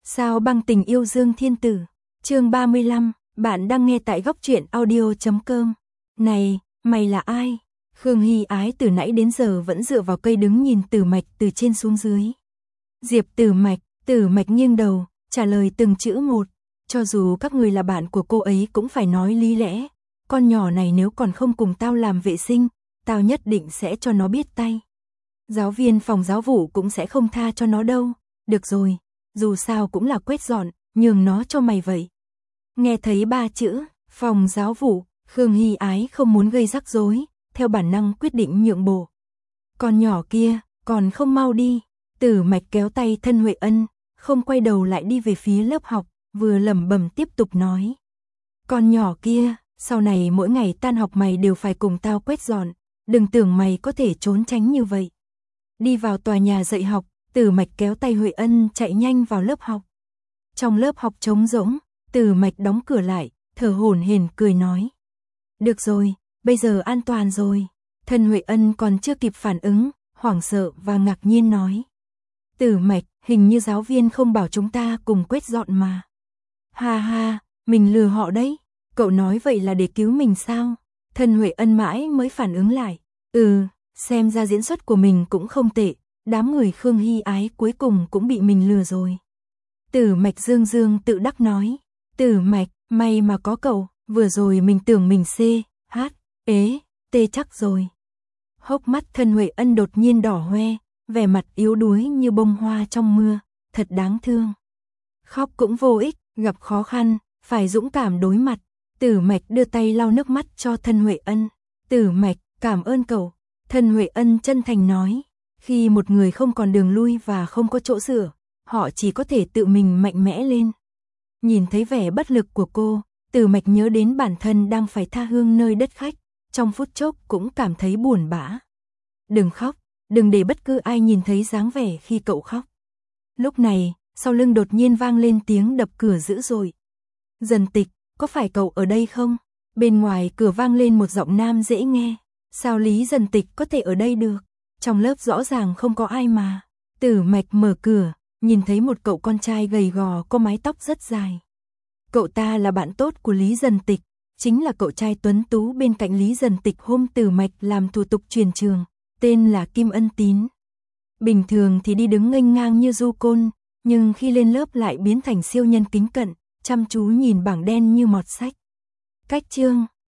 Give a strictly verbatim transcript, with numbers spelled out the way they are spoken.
Sao băng tình yêu Dương Thiên Tử, chương ba mươi lăm, bạn đang nghe tại góc truyện audio chấm com. Này, mày là ai? Khương Hy Ái từ nãy đến giờ vẫn dựa vào cây đứng nhìn Tử Mạch từ trên xuống dưới. Diệp Tử Mạch, Tử Mạch nghiêng đầu, trả lời từng chữ một. Cho dù các người là bạn của cô ấy cũng phải nói lý lẽ. Con nhỏ này nếu còn không cùng tao làm vệ sinh, tao nhất định sẽ cho nó biết tay. Giáo viên phòng giáo vụ cũng sẽ không tha cho nó đâu. Được rồi, dù sao cũng là quét dọn, nhường nó cho mày vậy. Nghe thấy ba chữ, phòng giáo vụ, Khương Hy Ái không muốn gây rắc rối, theo bản năng quyết định nhượng bộ. Con nhỏ kia, còn không mau đi. Tử Mạch kéo tay Thân Huệ Ân, không quay đầu lại đi về phía lớp học, vừa lẩm bẩm tiếp tục nói. Con nhỏ kia, sau này mỗi ngày tan học mày đều phải cùng tao quét dọn, đừng tưởng mày có thể trốn tránh như vậy. Đi vào tòa nhà dạy học, Tử Mạch kéo tay Huệ Ân chạy nhanh vào lớp học. Trong lớp học trống rỗng, Tử Mạch đóng cửa lại, thở hổn hển cười nói. Được rồi, bây giờ an toàn rồi. Thân Huệ Ân còn chưa kịp phản ứng, hoảng sợ và ngạc nhiên nói. Tử Mạch, hình như giáo viên không bảo chúng ta cùng quét dọn mà. Ha ha, mình lừa họ đấy. Cậu nói vậy là để cứu mình sao? Thân Huệ Ân mãi mới phản ứng lại. Ừ, xem ra diễn xuất của mình cũng không tệ. Đám người Khương Hy Ái cuối cùng cũng bị mình lừa rồi. Tử Mạch dương dương tự đắc nói. Tử Mạch, may mà có cậu, vừa rồi mình tưởng mình C, H, ế, tê chắc rồi. Hốc mắt Thân Huệ Ân đột nhiên đỏ hoe, vẻ mặt yếu đuối như bông hoa trong mưa, thật đáng thương. Khóc cũng vô ích, gặp khó khăn, phải dũng cảm đối mặt. Tử Mạch đưa tay lau nước mắt cho Thân Huệ Ân. Tử Mạch, cảm ơn cậu. Thân Huệ Ân chân thành nói. Khi một người không còn đường lui và không có chỗ dựa, họ chỉ có thể tự mình mạnh mẽ lên. Nhìn thấy vẻ bất lực của cô, Tử Mạch nhớ đến bản thân đang phải tha hương nơi đất khách, trong phút chốc cũng cảm thấy buồn bã. Đừng khóc, đừng để bất cứ ai nhìn thấy dáng vẻ khi cậu khóc. Lúc này, sau lưng đột nhiên vang lên tiếng đập cửa dữ dội. Dần Tịch, có phải cậu ở đây không? Bên ngoài cửa vang lên một giọng nam dễ nghe. Sao Lý Dần Tịch có thể ở đây được? Trong lớp rõ ràng không có ai mà. Tử Mạch mở cửa, nhìn thấy một cậu con trai gầy gò có mái tóc rất dài. Cậu ta là bạn tốt của Lý Dần Tịch, chính là cậu trai tuấn tú bên cạnh Lý Dần Tịch hôm Tử Mạch làm thủ tục chuyển trường, tên là Kim Ân Tín. Bình thường thì đi đứng nghênh ngang như du côn, nhưng khi lên lớp lại biến thành siêu nhân kính cận, chăm chú nhìn bảng đen như mọt sách. Cách chương